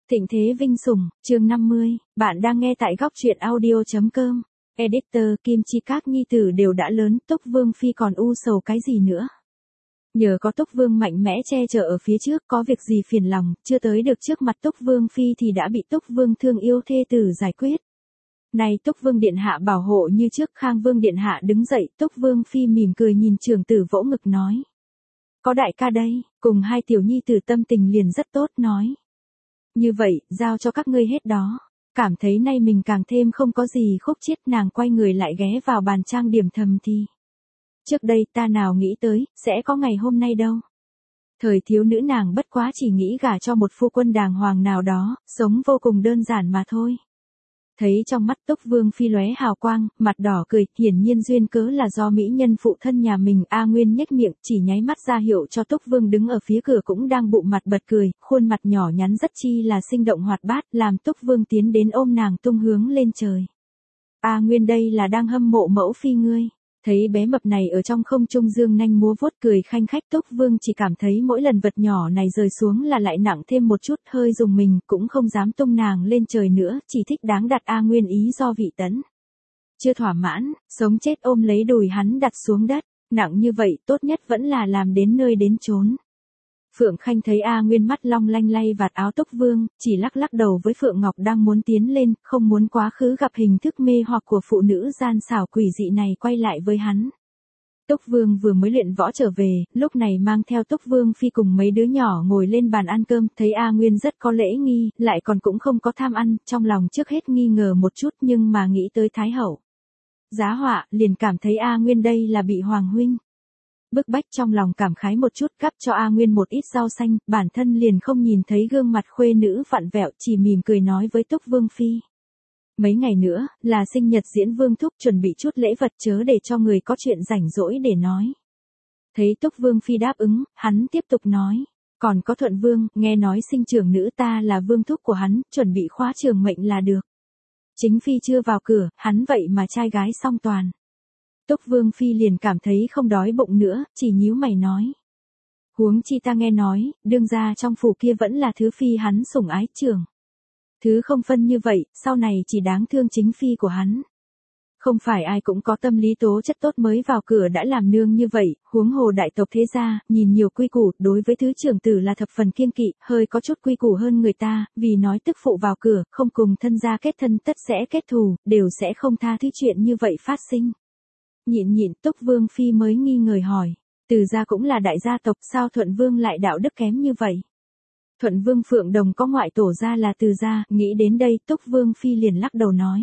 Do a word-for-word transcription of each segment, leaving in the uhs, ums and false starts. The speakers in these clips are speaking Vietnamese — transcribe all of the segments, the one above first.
Thịnh thế vinh sủng, chương năm mươi, bạn đang nghe tại góc truyện audio.com. Editor Kim Chi các nhi tử đều đã lớn, Túc Vương Phi còn u sầu cái gì nữa. Nhờ có Túc Vương mạnh mẽ che chở ở phía trước, có việc gì phiền lòng, chưa tới được trước mặt Túc Vương Phi thì đã bị Túc Vương thương yêu thê tử giải quyết. Này Túc Vương Điện Hạ bảo hộ như trước, Khang Vương Điện Hạ đứng dậy, Túc Vương Phi mỉm cười nhìn trưởng tử vỗ ngực nói. Có đại ca đây, cùng hai tiểu nhi tử tâm tình liền rất tốt nói. Như vậy, giao cho các ngươi hết đó. Cảm thấy nay mình càng thêm không có gì khúc chiết, nàng quay người lại ghé vào bàn trang điểm thầm thì. Trước đây ta nào nghĩ tới, sẽ có ngày hôm nay đâu. Thời thiếu nữ nàng bất quá chỉ nghĩ gả cho một phu quân đàng hoàng nào đó, sống vô cùng đơn giản mà thôi. Thấy trong mắt Túc Vương Phi lóe hào quang, mặt đỏ cười, hiển nhiên duyên cớ là do mỹ nhân phụ thân nhà mình. A Nguyên nhếch miệng, chỉ nháy mắt ra hiệu cho Túc Vương đứng ở phía cửa cũng đang bụng mặt bật cười, khuôn mặt nhỏ nhắn rất chi là sinh động hoạt bát, làm Túc Vương tiến đến ôm nàng tung hướng lên trời. A Nguyên đây là đang hâm mộ mẫu phi ngươi. Thấy bé mập này ở trong không trung dương nanh múa vuốt cười khanh khách, Túc Vương chỉ cảm thấy mỗi lần vật nhỏ này rơi xuống là lại nặng thêm một chút, hơi dùng mình, cũng không dám tung nàng lên trời nữa, chỉ thích đáng đặt A Nguyên ý do vị tấn. Chưa thỏa mãn, sống chết ôm lấy đùi hắn đặt xuống đất, nặng như vậy tốt nhất vẫn là làm đến nơi đến chốn. Phượng Khanh thấy A Nguyên mắt long lanh lay vạt áo Túc Vương, chỉ lắc lắc đầu với Phượng Ngọc đang muốn tiến lên, không muốn quá khứ gặp hình thức mê hoặc của phụ nữ gian xảo quỷ dị này quay lại với hắn. Túc Vương vừa mới luyện võ trở về, lúc này mang theo Túc Vương Phi cùng mấy đứa nhỏ ngồi lên bàn ăn cơm, thấy A Nguyên rất có lễ nghi, lại còn cũng không có tham ăn, trong lòng trước hết nghi ngờ một chút nhưng mà nghĩ tới Thái Hậu. Giá họa, liền cảm thấy A Nguyên đây là bị Hoàng huynh bức bách, trong lòng cảm khái một chút, gắp cho A Nguyên một ít rau xanh, bản thân liền không nhìn thấy gương mặt khuê nữ vặn vẹo, chỉ mỉm cười nói với Túc Vương Phi. Mấy ngày nữa, là sinh nhật Diễn Vương thúc, chuẩn bị chút lễ vật chớ để cho người có chuyện rảnh rỗi để nói. Thấy Túc Vương Phi đáp ứng, hắn tiếp tục nói. Còn có Thuận Vương, nghe nói sinh trưởng nữ ta là vương thúc của hắn, chuẩn bị khóa trường mệnh là được. Chính Phi chưa vào cửa, hắn vậy mà trai gái song toàn. Túc Vương Phi liền cảm thấy không đói bụng nữa, chỉ nhíu mày nói. Huống chi ta nghe nói, đương gia trong phủ kia vẫn là thứ Phi hắn sủng ái trưởng. Thứ không phân như vậy, sau này chỉ đáng thương chính Phi của hắn. Không phải ai cũng có tâm lý tố chất tốt mới vào cửa đã làm nương như vậy, huống hồ đại tộc thế gia, nhìn nhiều quy củ, đối với thứ trưởng tử là thập phần kiêng kỵ, hơi có chút quy củ hơn người ta, vì nói tức phụ vào cửa, không cùng thân gia kết thân tất sẽ kết thù, đều sẽ không tha thứ chuyện như vậy phát sinh. Nhịn nhịn, Túc Vương Phi mới nghi ngờ hỏi, Từ gia cũng là đại gia tộc, sao Thuận Vương lại đạo đức kém như vậy? Thuận Vương Phượng Đồng có ngoại tổ gia là Từ gia, nghĩ đến đây Túc Vương Phi liền lắc đầu nói.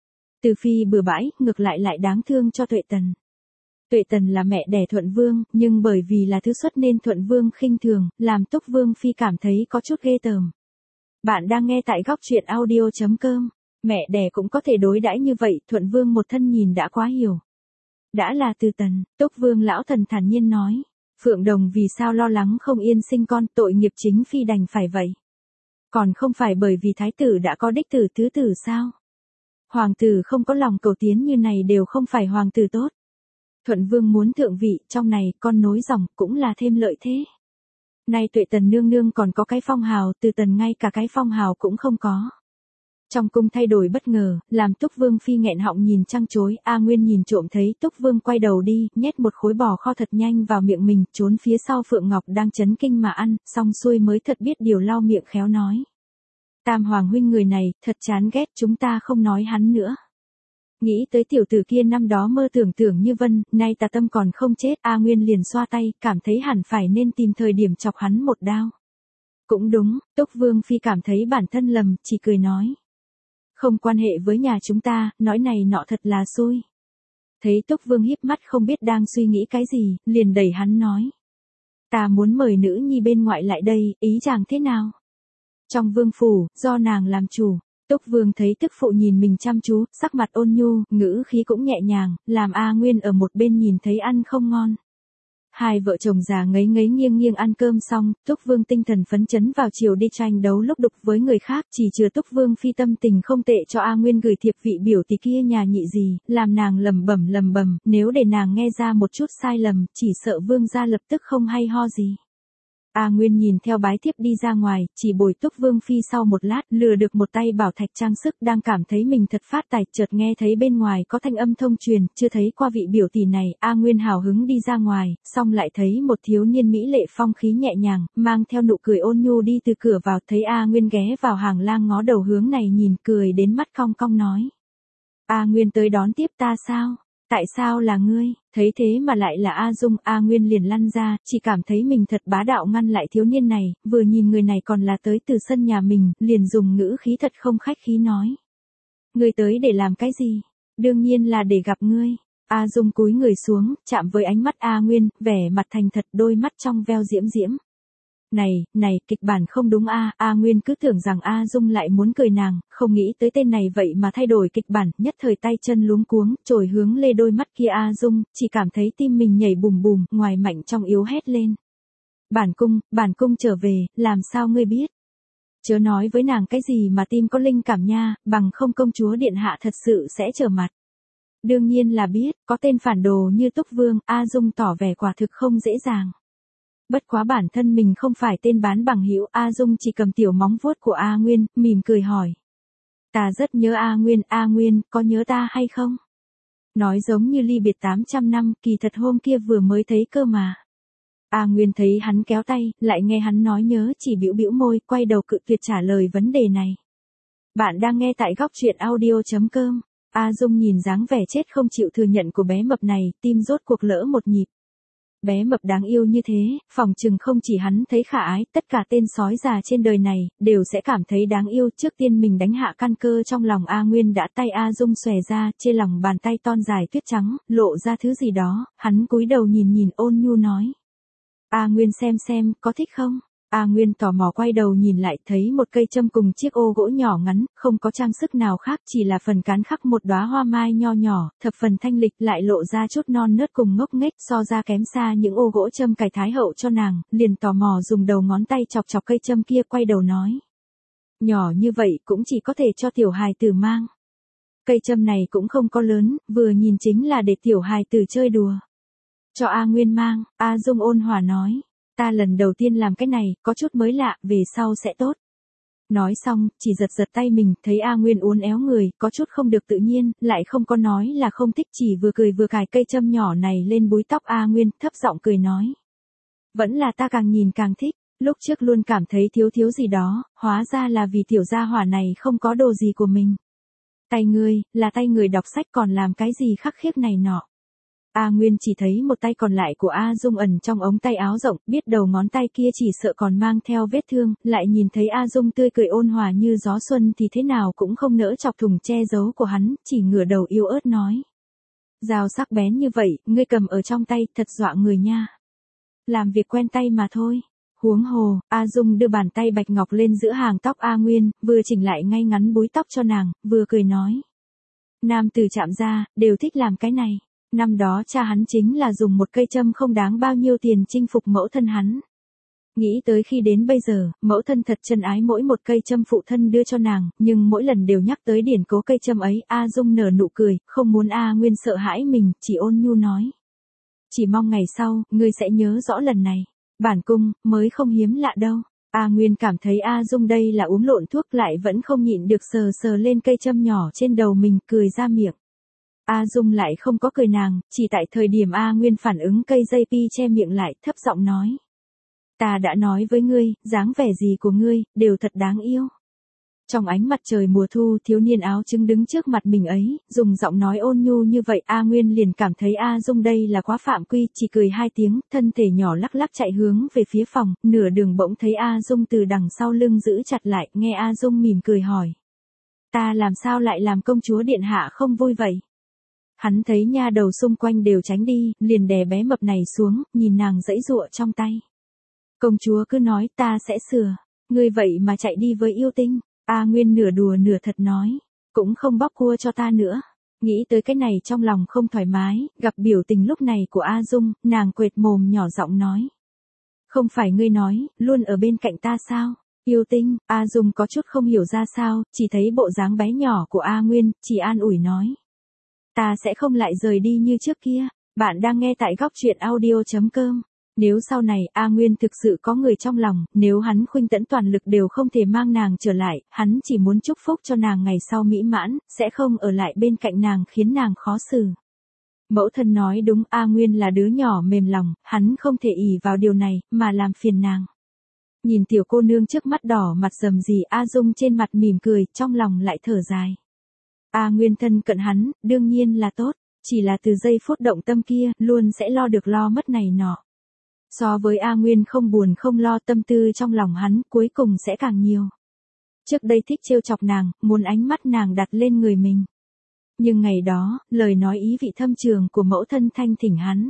Từ Phi bừa bãi, ngược lại lại đáng thương cho Tuệ Tần. Tuệ Tần là mẹ đẻ Thuận Vương, nhưng bởi vì là thứ xuất nên Thuận Vương khinh thường, làm Túc Vương Phi cảm thấy có chút ghê tởm. Bạn đang nghe tại góc truyện audio.com, mẹ đẻ cũng có thể đối đãi như vậy, Thuận Vương một thân nhìn đã quá hiểu. Đã là Từ Tần, Túc Vương lão thần thản nhiên nói. Phượng Đồng vì sao lo lắng không yên sinh con, tội nghiệp chính Phi đành phải vậy. Còn không phải bởi vì thái tử đã có đích tử tứ tử sao? Hoàng tử không có lòng cầu tiến như này đều không phải hoàng tử tốt. Thuận Vương muốn thượng vị, trong này con nối dòng cũng là thêm lợi thế. Nay Tuệ Tần nương nương còn có cái phong hào, Từ Tần ngay cả cái phong hào cũng không có. Trong cung thay đổi bất ngờ, làm Túc Vương Phi nghẹn họng nhìn trăng chối, A Nguyên nhìn trộm thấy Túc Vương quay đầu đi, nhét một khối bò kho thật nhanh vào miệng mình, trốn phía sau Phượng Ngọc đang chấn kinh mà ăn, xong xuôi mới thật biết điều lau miệng khéo nói. Tam Hoàng huynh người này, thật chán ghét, chúng ta không nói hắn nữa. Nghĩ tới tiểu tử kia năm đó mơ tưởng tưởng như vân, nay tà tâm còn không chết, A Nguyên liền xoa tay, cảm thấy hẳn phải nên tìm thời điểm chọc hắn một đao. Cũng đúng, Túc Vương Phi cảm thấy bản thân lầm, chỉ cười nói. Không quan hệ với nhà chúng ta, nói này nọ thật là xui. Thấy Túc Vương híp mắt không biết đang suy nghĩ cái gì, liền đẩy hắn nói. Ta muốn mời nữ nhi bên ngoại lại đây, ý chàng thế nào? Trong vương phủ, do nàng làm chủ, Túc Vương thấy tức phụ nhìn mình chăm chú, sắc mặt ôn nhu, ngữ khí cũng nhẹ nhàng, làm A Nguyên ở một bên nhìn thấy ăn không ngon. Hai vợ chồng già ngấy ngấy nghiêng nghiêng ăn cơm xong, Túc Vương tinh thần phấn chấn vào chiều đi tranh đấu lúc đục với người khác, chỉ chừa Túc Vương Phi tâm tình không tệ cho A Nguyên gửi thiệp vị biểu tỷ kia nhà nhị gì, làm nàng lầm bẩm lầm bẩm, nếu để nàng nghe ra một chút sai lầm, chỉ sợ Vương gia lập tức không hay ho gì. A Nguyên nhìn theo bái thiếp đi ra ngoài, chỉ bồi Túc Vương Phi sau một lát, lừa được một tay bảo thạch trang sức, đang cảm thấy mình thật phát tài, chợt nghe thấy bên ngoài có thanh âm thông truyền, chưa thấy qua vị biểu tỷ này, A Nguyên hào hứng đi ra ngoài, xong lại thấy một thiếu niên mỹ lệ phong khí nhẹ nhàng, mang theo nụ cười ôn nhu đi từ cửa vào, thấy A Nguyên ghé vào hàng lang ngó đầu hướng này nhìn, cười đến mắt cong cong nói. A Nguyên tới đón tiếp ta sao? Tại sao là ngươi? Thấy thế mà lại là A Dung, A Nguyên liền lăn ra, chỉ cảm thấy mình thật bá đạo ngăn lại thiếu niên này, vừa nhìn người này còn là tới từ sân nhà mình, liền dùng ngữ khí thật không khách khí nói. Ngươi tới để làm cái gì? Đương nhiên là để gặp ngươi. A Dung cúi người xuống, chạm với ánh mắt A Nguyên, vẻ mặt thành thật, đôi mắt trong veo diễm diễm. Này, này, kịch bản không đúng a, A Nguyên cứ tưởng rằng A Dung lại muốn cười nàng, không nghĩ tới tên này vậy mà thay đổi kịch bản, nhất thời tay chân luống cuống, trồi hướng lê đôi mắt kia A Dung, chỉ cảm thấy tim mình nhảy bùm bùm, ngoài mạnh trong yếu hét lên. Bản cung, bản cung trở về, làm sao ngươi biết? Chớ nói với nàng cái gì mà tim có linh cảm nha, bằng không công chúa điện hạ thật sự sẽ trở mặt. Đương nhiên là biết, có tên phản đồ như Túc Vương, A Dung tỏ vẻ quả thực không dễ dàng. Bất quá bản thân mình không phải tên bán bằng hữu, A Dung chỉ cầm tiểu móng vuốt của A Nguyên, mỉm cười hỏi. Ta rất nhớ A Nguyên, A Nguyên, có nhớ ta hay không? Nói giống như ly biệt tám trăm năm, kỳ thật hôm kia vừa mới thấy cơ mà. A Nguyên thấy hắn kéo tay, lại nghe hắn nói nhớ chỉ bĩu bĩu môi, quay đầu cự tuyệt trả lời vấn đề này. Bạn đang nghe tại góc truyện audio chấm com. A Dung nhìn dáng vẻ chết không chịu thừa nhận của bé mập này, tim rốt cuộc lỡ một nhịp. Bé mập đáng yêu như thế, phòng chừng không chỉ hắn thấy khả ái, tất cả tên sói già trên đời này, đều sẽ cảm thấy đáng yêu. Trước tiên mình đánh hạ căn cơ trong lòng A Nguyên đã, tay A Dung xòe ra, trên lòng bàn tay ton dài tuyết trắng, lộ ra thứ gì đó, hắn cúi đầu nhìn nhìn ôn nhu nói. A Nguyên xem xem, có thích không? A Nguyên tò mò quay đầu nhìn lại, thấy một cây châm cùng chiếc ô gỗ nhỏ ngắn, không có trang sức nào khác, chỉ là phần cán khắc một đóa hoa mai nho nhỏ, thập phần thanh lịch, lại lộ ra chút non nớt cùng ngốc nghếch, so ra kém xa những ô gỗ châm cài thái hậu cho nàng, liền tò mò dùng đầu ngón tay chọc chọc cây châm kia, quay đầu nói. Nhỏ như vậy cũng chỉ có thể cho tiểu hài tử mang. Cây châm này cũng không có lớn, vừa nhìn chính là để tiểu hài tử chơi đùa. Cho A Nguyên mang, A Dung ôn hòa nói. Ta lần đầu tiên làm cái này, có chút mới lạ, về sau sẽ tốt. Nói xong, chỉ giật giật tay mình, thấy A Nguyên uốn éo người, có chút không được tự nhiên, lại không có nói là không thích, chỉ vừa cười vừa cài cây châm nhỏ này lên búi tóc A Nguyên, thấp giọng cười nói. Vẫn là ta càng nhìn càng thích, lúc trước luôn cảm thấy thiếu thiếu gì đó, hóa ra là vì tiểu gia hỏa này không có đồ gì của mình. Tay ngươi, là tay người đọc sách còn làm cái gì khắc khiếp này nọ. A Nguyên chỉ thấy một tay còn lại của A Dung ẩn trong ống tay áo rộng, biết đầu ngón tay kia chỉ sợ còn mang theo vết thương, lại nhìn thấy A Dung tươi cười ôn hòa như gió xuân thì thế nào cũng không nỡ chọc thủng che giấu của hắn, chỉ ngửa đầu yếu ớt nói. Dao sắc bén như vậy, ngươi cầm ở trong tay, thật dọa người nha. Làm việc quen tay mà thôi. Huống hồ, A Dung đưa bàn tay bạch ngọc lên giữa hàng tóc A Nguyên, vừa chỉnh lại ngay ngắn búi tóc cho nàng, vừa cười nói. Nam từ chạm ra, đều thích làm cái này. Năm đó cha hắn chính là dùng một cây châm không đáng bao nhiêu tiền chinh phục mẫu thân hắn. Nghĩ tới khi đến bây giờ, mẫu thân thật chân ái mỗi một cây châm phụ thân đưa cho nàng, nhưng mỗi lần đều nhắc tới điển cố cây châm ấy, A Dung nở nụ cười, không muốn A Nguyên sợ hãi mình, chỉ ôn nhu nói. Chỉ mong ngày sau, ngươi sẽ nhớ rõ lần này. Bản cung, mới không hiếm lạ đâu. A Nguyên cảm thấy A Dung đây là uống lộn thuốc lại vẫn không nhịn được sờ sờ lên cây châm nhỏ trên đầu mình, cười ra miệng. A Dung lại không có cười nàng, chỉ tại thời điểm A Nguyên phản ứng cây dây pi che miệng lại, thấp giọng nói. Ta đã nói với ngươi, dáng vẻ gì của ngươi, đều thật đáng yêu. Trong ánh mặt trời mùa thu, thiếu niên áo trứng đứng trước mặt mình ấy, dùng giọng nói ôn nhu như vậy, A Nguyên liền cảm thấy A Dung đây là quá phạm quy, chỉ cười hai tiếng, thân thể nhỏ lắc lắc chạy hướng về phía phòng, nửa đường bỗng thấy A Dung từ đằng sau lưng giữ chặt lại, nghe A Dung mỉm cười hỏi. Ta làm sao lại làm công chúa điện hạ không vui vậy? Hắn thấy nha đầu xung quanh đều tránh đi, liền đè bé mập này xuống, nhìn nàng giãy giụa trong tay. Công chúa cứ nói ta sẽ sửa, ngươi vậy mà chạy đi với yêu tinh. A Nguyên nửa đùa nửa thật nói, cũng không bóc cua cho ta nữa. Nghĩ tới cái này trong lòng không thoải mái, gặp biểu tình lúc này của A Dung, nàng quệt mồm nhỏ giọng nói. Không phải ngươi nói, luôn ở bên cạnh ta sao? Yêu tinh, A Dung có chút không hiểu ra sao, chỉ thấy bộ dáng bé nhỏ của A Nguyên, chỉ an ủi nói. Ta sẽ không lại rời đi như trước kia. Bạn đang nghe tại góc truyện audio chấm com. Nếu sau này A Nguyên thực sự có người trong lòng, nếu hắn khuynh tẫn toàn lực đều không thể mang nàng trở lại, hắn chỉ muốn chúc phúc cho nàng ngày sau mỹ mãn, sẽ không ở lại bên cạnh nàng khiến nàng khó xử. Mẫu thân nói đúng, A Nguyên là đứa nhỏ mềm lòng, hắn không thể ỷ vào điều này, mà làm phiền nàng. Nhìn tiểu cô nương trước mắt đỏ mặt rầm rì, A Dung trên mặt mỉm cười, trong lòng lại thở dài. A Nguyên thân cận hắn, đương nhiên là tốt, chỉ là từ giây phút động tâm kia, luôn sẽ lo được lo mất này nọ. So với A Nguyên không buồn không lo, tâm tư trong lòng hắn cuối cùng sẽ càng nhiều. Trước đây thích trêu chọc nàng, muốn ánh mắt nàng đặt lên người mình. Nhưng ngày đó, lời nói ý vị thâm trường của mẫu thân thanh thỉnh hắn.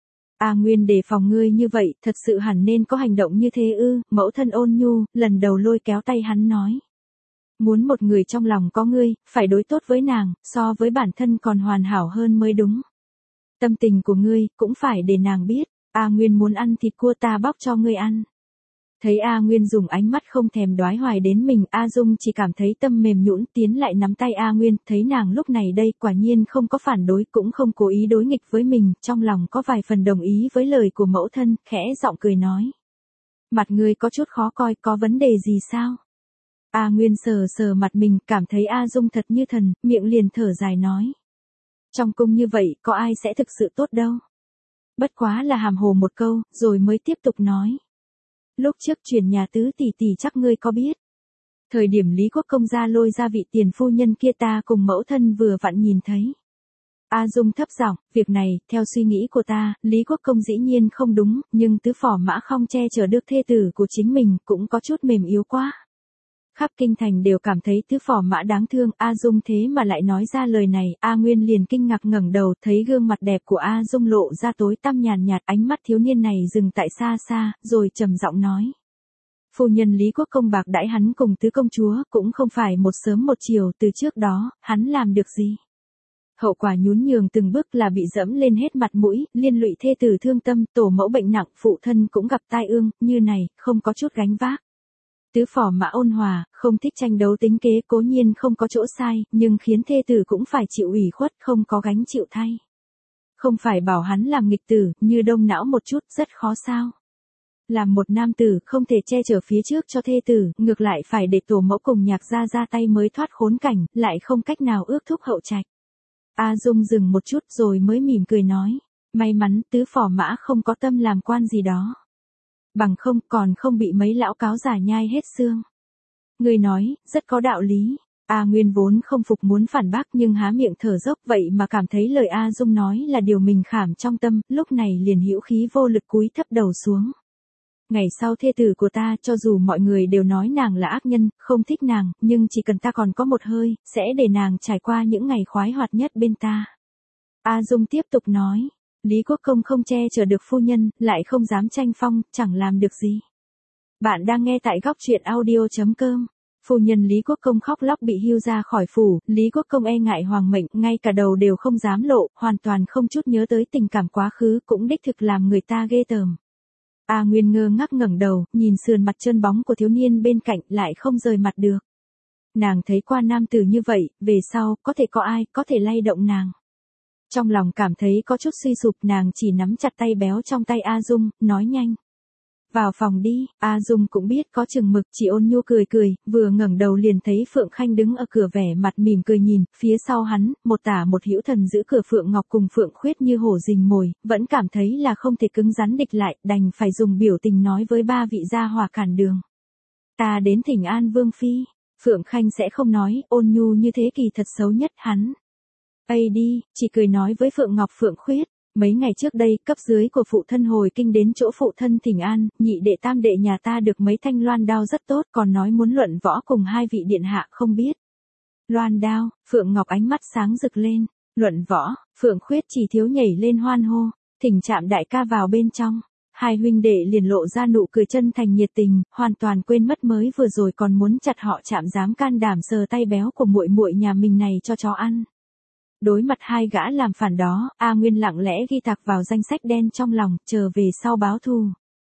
A Nguyên đề phòng ngươi như vậy, thật sự hẳn nên có hành động như thế ư? Mẫu thân ôn nhu, lần đầu lôi kéo tay hắn nói. Muốn một người trong lòng có ngươi, phải đối tốt với nàng, so với bản thân còn hoàn hảo hơn mới đúng. Tâm tình của ngươi, cũng phải để nàng biết. A Nguyên muốn ăn thịt cua, ta bóc cho ngươi ăn. Thấy A Nguyên dùng ánh mắt không thèm đoái hoài đến mình, A Dung chỉ cảm thấy tâm mềm nhũn, tiến lại nắm tay A Nguyên, thấy nàng lúc này đây quả nhiên không có phản đối, cũng không cố ý đối nghịch với mình, trong lòng có vài phần đồng ý với lời của mẫu thân, khẽ giọng cười nói. Mặt ngươi có chút khó coi, có vấn đề gì sao? A Nguyên sờ sờ mặt mình, cảm thấy A Dung thật như thần, miệng liền thở dài nói. Trong cung như vậy, có ai sẽ thực sự tốt đâu. Bất quá là hàm hồ một câu, rồi mới tiếp tục nói. Lúc trước chuyển nhà tứ tỷ tỷ chắc ngươi có biết. Thời điểm Lý Quốc công gia lôi ra vị tiền phu nhân kia, ta cùng mẫu thân vừa vặn nhìn thấy. A Dung thấp giọng, việc này, theo suy nghĩ của ta, Lý Quốc công dĩ nhiên không đúng, nhưng tứ phỏ mã không che chở được thê tử của chính mình, cũng có chút mềm yếu quá. Khắp kinh thành đều cảm thấy tứ phỏ mã đáng thương, A Dung thế mà lại nói ra lời này, A Nguyên liền kinh ngạc ngẩng đầu, thấy gương mặt đẹp của A Dung lộ ra tối tăm nhàn nhạt, ánh mắt thiếu niên này dừng tại xa xa, rồi trầm giọng nói. Phu nhân Lý Quốc công bạc đãi hắn cùng tứ công chúa, cũng không phải một sớm một chiều, từ trước đó, hắn làm được gì? Hậu quả nhún nhường từng bước là bị dẫm lên hết mặt mũi, liên lụy thê tử thương tâm, tổ mẫu bệnh nặng, phụ thân cũng gặp tai ương, như này, không có chút gánh vác. Tứ phỏ mã ôn hòa, không thích tranh đấu tính kế, cố nhiên không có chỗ sai, nhưng khiến thê tử cũng phải chịu ủy khuất, không có gánh chịu thay. Không phải bảo hắn làm nghịch tử, như đông não một chút, rất khó sao. Làm một nam tử, không thể che chở phía trước cho thê tử, ngược lại phải để tổ mẫu cùng nhạc gia ra tay mới thoát khốn cảnh, lại không cách nào ước thúc hậu trạch. A Dung dừng một chút rồi mới mỉm cười nói, may mắn tứ phỏ mã không có tâm làm quan gì đó. Bằng không còn không bị mấy lão cáo giả nhai hết xương. Người nói, rất có đạo lý. A Nguyên vốn không phục muốn phản bác nhưng há miệng thở dốc, vậy mà cảm thấy lời A Dung nói là điều mình khảm trong tâm, lúc này liền hữu khí vô lực cúi thấp đầu xuống. Ngày sau thê tử của ta, cho dù mọi người đều nói nàng là ác nhân, không thích nàng, nhưng chỉ cần ta còn có một hơi, sẽ để nàng trải qua những ngày khoái hoạt nhất bên ta. A Dung tiếp tục nói. Lý Quốc công không che chở được phu nhân, lại không dám tranh phong, chẳng làm được gì. Bạn đang nghe tại góc truyện audio chấm com. Phu nhân Lý Quốc công khóc lóc bị hưu ra khỏi phủ, Lý Quốc công e ngại hoàng mệnh, ngay cả đầu đều không dám lộ, hoàn toàn không chút nhớ tới tình cảm quá khứ, cũng đích thực làm người ta ghê tởm. A Nguyên ngơ ngác ngẩng đầu, nhìn sườn mặt trơn bóng của thiếu niên bên cạnh, lại không rời mặt được. Nàng thấy qua nam tử như vậy, về sau, có thể có ai, có thể lay động nàng. Trong lòng cảm thấy có chút suy sụp, nàng chỉ nắm chặt tay béo trong tay A Dung, nói nhanh. Vào phòng đi, A Dung cũng biết có chừng mực, chỉ ôn nhu cười cười, vừa ngẩng đầu liền thấy Phượng Khanh đứng ở cửa vẻ mặt mỉm cười nhìn, phía sau hắn, một tả một hữu thần giữ cửa Phượng Ngọc cùng Phượng Khuyết như hổ rình mồi, vẫn cảm thấy là không thể cứng rắn địch lại, đành phải dùng biểu tình nói với ba vị gia hòa cản đường. Ta đến thỉnh an Vương Phi, Phượng Khanh sẽ không nói, ôn nhu như thế kỳ thật xấu nhất hắn. Ây đi, chỉ cười nói với Phượng Ngọc Phượng Khuyết, mấy ngày trước đây, cấp dưới của phụ thân hồi kinh đến chỗ phụ thân thỉnh an, nhị đệ tam đệ nhà ta được mấy thanh loan đao rất tốt, còn nói muốn luận võ cùng hai vị điện hạ không biết. Loan đao, Phượng Ngọc ánh mắt sáng rực lên, luận võ, Phượng Khuyết chỉ thiếu nhảy lên hoan hô, thỉnh Trạm đại ca vào bên trong. Hai huynh đệ liền lộ ra nụ cười chân thành nhiệt tình, hoàn toàn quên mất mới vừa rồi còn muốn chặt họ Trạm dám can đảm sờ tay béo của muội muội nhà mình này cho chó ăn. Đối mặt hai gã làm phản đó, A Nguyên lặng lẽ ghi tạc vào danh sách đen trong lòng, chờ về sau báo thù.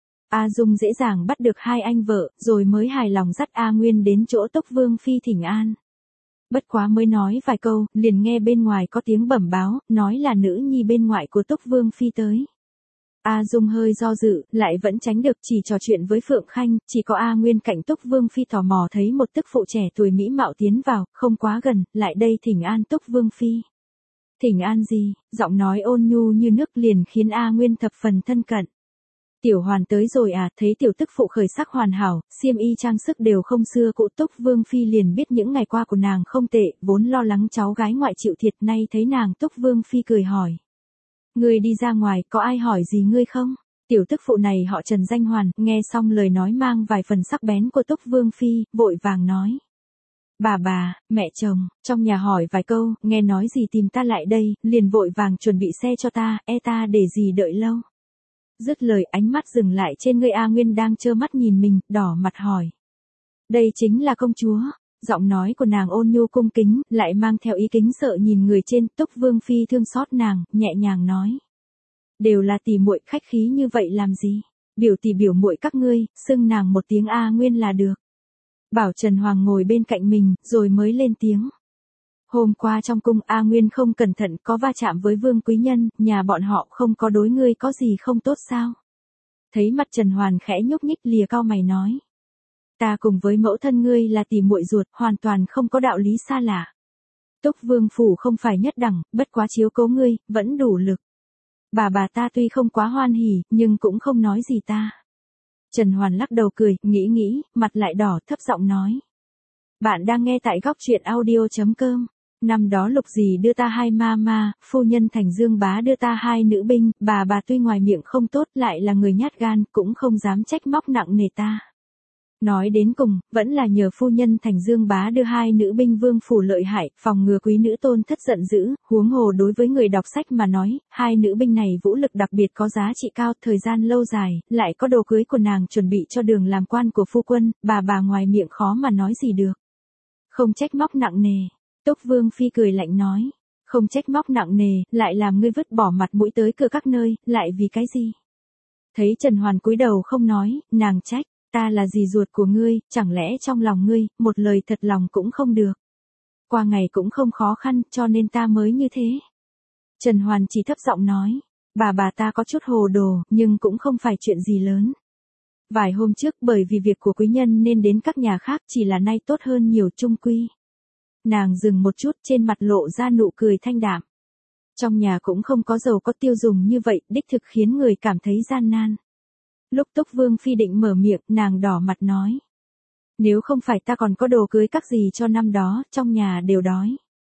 A Dung dễ dàng bắt được hai anh vợ, rồi mới hài lòng dắt A Nguyên đến chỗ Túc Vương Phi thỉnh an. Bất quá mới nói vài câu, liền nghe bên ngoài có tiếng bẩm báo, nói là nữ nhi bên ngoại của Túc Vương Phi tới. A Dung hơi do dự, lại vẫn tránh được chỉ trò chuyện với Phượng Khanh, chỉ có A Nguyên cạnh Túc Vương Phi tò mò thấy một tức phụ trẻ tuổi mỹ mạo tiến vào, không quá gần, lại đây thỉnh an Túc Vương Phi. Thỉnh an gì, giọng nói ôn nhu như nước liền khiến A Nguyên thập phần thân cận. Tiểu Hoàn tới rồi à, thấy tiểu tức phụ khởi sắc hoàn hảo, xiêm y trang sức đều không xưa cũ, Túc Vương Phi liền biết những ngày qua của nàng không tệ, vốn lo lắng cháu gái ngoại chịu thiệt, nay thấy nàng Túc Vương Phi cười hỏi. Ngươi đi ra ngoài, có ai hỏi gì ngươi không? Tiểu tức phụ này họ Trần danh Hoàn, nghe xong lời nói mang vài phần sắc bén của Túc Vương Phi, vội vàng nói. Bà bà, mẹ chồng, trong nhà hỏi vài câu, nghe nói gì tìm ta lại đây, liền vội vàng chuẩn bị xe cho ta, e ta để gì đợi lâu. Dứt lời ánh mắt dừng lại trên người A Nguyên đang trơ mắt nhìn mình, đỏ mặt hỏi. Đây chính là công chúa. Giọng nói của nàng ôn nhu cung kính, lại mang theo ý kính sợ nhìn người trên. Túc Vương Phi thương xót nàng, nhẹ nhàng nói. Đều là tỷ muội, khách khí như vậy làm gì? Biểu tỷ biểu muội các ngươi, xưng nàng một tiếng A Nguyên là được. Bảo Trần Hoàng ngồi bên cạnh mình, rồi mới lên tiếng. Hôm qua trong cung A Nguyên không cẩn thận có va chạm với Vương Quý Nhân, nhà bọn họ không có đối ngươi có gì không tốt sao? Thấy mặt Trần Hoàn khẽ nhúc nhích lìa cau mày nói. Ta cùng với mẫu thân ngươi là tỷ muội ruột, hoàn toàn không có đạo lý xa lạ. Túc Vương Phủ không phải nhất đẳng, bất quá chiếu cố ngươi, vẫn đủ lực. Bà bà ta tuy không quá hoan hỉ, nhưng cũng không nói gì ta. Trần Hoàn lắc đầu cười, nghĩ nghĩ, mặt lại đỏ, thấp giọng nói. Bạn đang nghe tại góc truyện audio chấm com. Năm đó Lục Dì đưa ta hai ma ma, phu nhân Thành Dương Bá đưa ta hai nữ binh, bà bà tuy ngoài miệng không tốt lại là người nhát gan, cũng không dám trách móc nặng nề ta. Nói đến cùng, vẫn là nhờ phu nhân Thành Dương Bá đưa hai nữ binh Vương Phủ lợi hại, phòng ngừa quý nữ tôn thất giận dữ, huống hồ đối với người đọc sách mà nói, hai nữ binh này vũ lực đặc biệt có giá trị cao, thời gian lâu dài, lại có đồ cưới của nàng chuẩn bị cho đường làm quan của phu quân, bà bà ngoài miệng khó mà nói gì được. Không trách móc nặng nề, Túc Vương Phi cười lạnh nói, không trách móc nặng nề, lại làm ngươi vứt bỏ mặt mũi tới cửa các nơi, lại vì cái gì? Thấy Trần Hoàn cúi đầu không nói, nàng trách. Ta là dì ruột của ngươi, chẳng lẽ trong lòng ngươi, một lời thật lòng cũng không được. Qua ngày cũng không khó khăn, cho nên ta mới như thế. Trần Hoàn chỉ thấp giọng nói, bà bà ta có chút hồ đồ, nhưng cũng không phải chuyện gì lớn. Vài hôm trước bởi vì việc của quý nhân nên đến các nhà khác, chỉ là nay tốt hơn nhiều chung quy. Nàng dừng một chút, trên mặt lộ ra nụ cười thanh đạm. Trong nhà cũng không có dầu có tiêu dùng như vậy, đích thực khiến người cảm thấy gian nan. Lúc Túc Vương Phi định mở miệng, nàng đỏ mặt nói. Nếu không phải ta còn có đồ cưới các gì cho năm đó, trong nhà đều đói.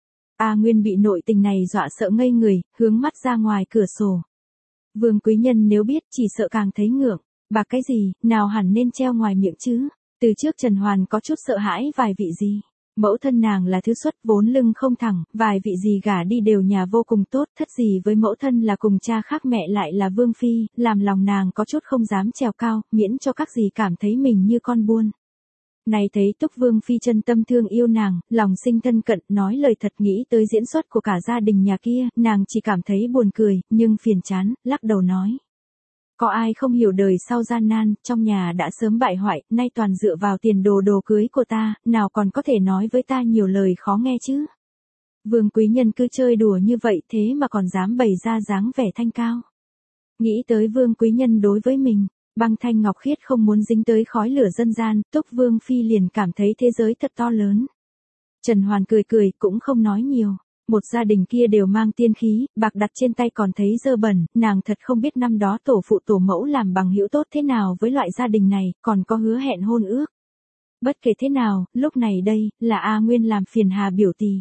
A Nguyên bị nội tình này dọa sợ ngây người, hướng mắt ra ngoài cửa sổ. Vương Quý Nhân nếu biết chỉ sợ càng thấy ngượng, bạc cái gì, nào hẳn nên treo ngoài miệng chứ. Từ trước Trần Hoàn có chút sợ hãi vài vị gì. Mẫu thân nàng là thứ xuất vốn lưng không thẳng, vài vị gì gả đi đều nhà vô cùng tốt, thất gì với mẫu thân là cùng cha khác mẹ lại là Vương Phi, làm lòng nàng có chút không dám trèo cao, miễn cho các gì cảm thấy mình như con buôn. Này thấy Túc Vương Phi chân tâm thương yêu nàng, lòng sinh thân cận, nói lời thật nghĩ tới diễn xuất của cả gia đình nhà kia, nàng chỉ cảm thấy buồn cười, nhưng phiền chán, lắc đầu nói. Có ai không hiểu đời sau gian nan, trong nhà đã sớm bại hoại, nay toàn dựa vào tiền đồ đồ cưới của ta, nào còn có thể nói với ta nhiều lời khó nghe chứ. Vương Quý Nhân cứ chơi đùa như vậy thế mà còn dám bày ra dáng vẻ thanh cao. Nghĩ tới Vương Quý Nhân đối với mình, băng thanh ngọc khiết không muốn dính tới khói lửa dân gian, Túc Vương Phi liền cảm thấy thế giới thật to lớn. Trần Hoàn cười cười, cũng không nói nhiều. Một gia đình kia đều mang tiên khí, bạc đặt trên tay còn thấy dơ bẩn, nàng thật không biết năm đó tổ phụ tổ mẫu làm bằng hữu tốt thế nào với loại gia đình này, còn có hứa hẹn hôn ước. Bất kể thế nào, lúc này đây, là A Nguyên làm phiền Hà biểu tỷ.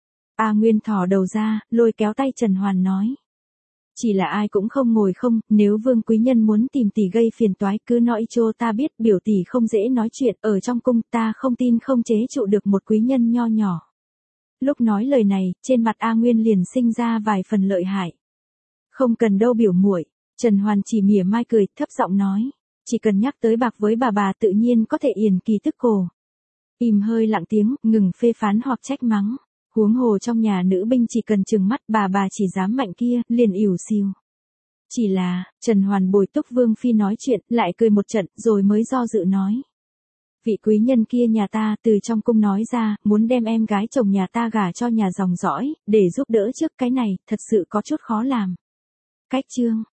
A Nguyên thò đầu ra, lôi kéo tay Trần Hoàn nói. Chỉ là ai cũng không ngồi không, nếu Vương Quý Nhân muốn tìm tỷ gây phiền toái cứ nói cho ta biết, biểu tỷ không dễ nói chuyện, ở trong cung ta không tin không chế trụ được một quý nhân nho nhỏ. Lúc nói lời này, trên mặt A Nguyên liền sinh ra vài phần lợi hại. Không cần đâu biểu muội, Trần Hoàn chỉ mỉa mai cười, thấp giọng nói, chỉ cần nhắc tới bạc với bà bà tự nhiên có thể yển kỳ tức cổ. Im hơi lặng tiếng, ngừng phê phán hoặc trách mắng. Huống hồ trong nhà nữ binh chỉ cần trừng mắt bà bà chỉ dám mạnh kia, liền ỉu xìu. Chỉ là, Trần Hoàn bồi Túc Vương Phi nói chuyện, lại cười một trận, rồi mới do dự nói. Vị quý nhân kia nhà ta từ trong cung nói ra, muốn đem em gái chồng nhà ta gả cho nhà dòng dõi, để giúp đỡ trước cái này, thật sự có chút khó làm. Cách chương,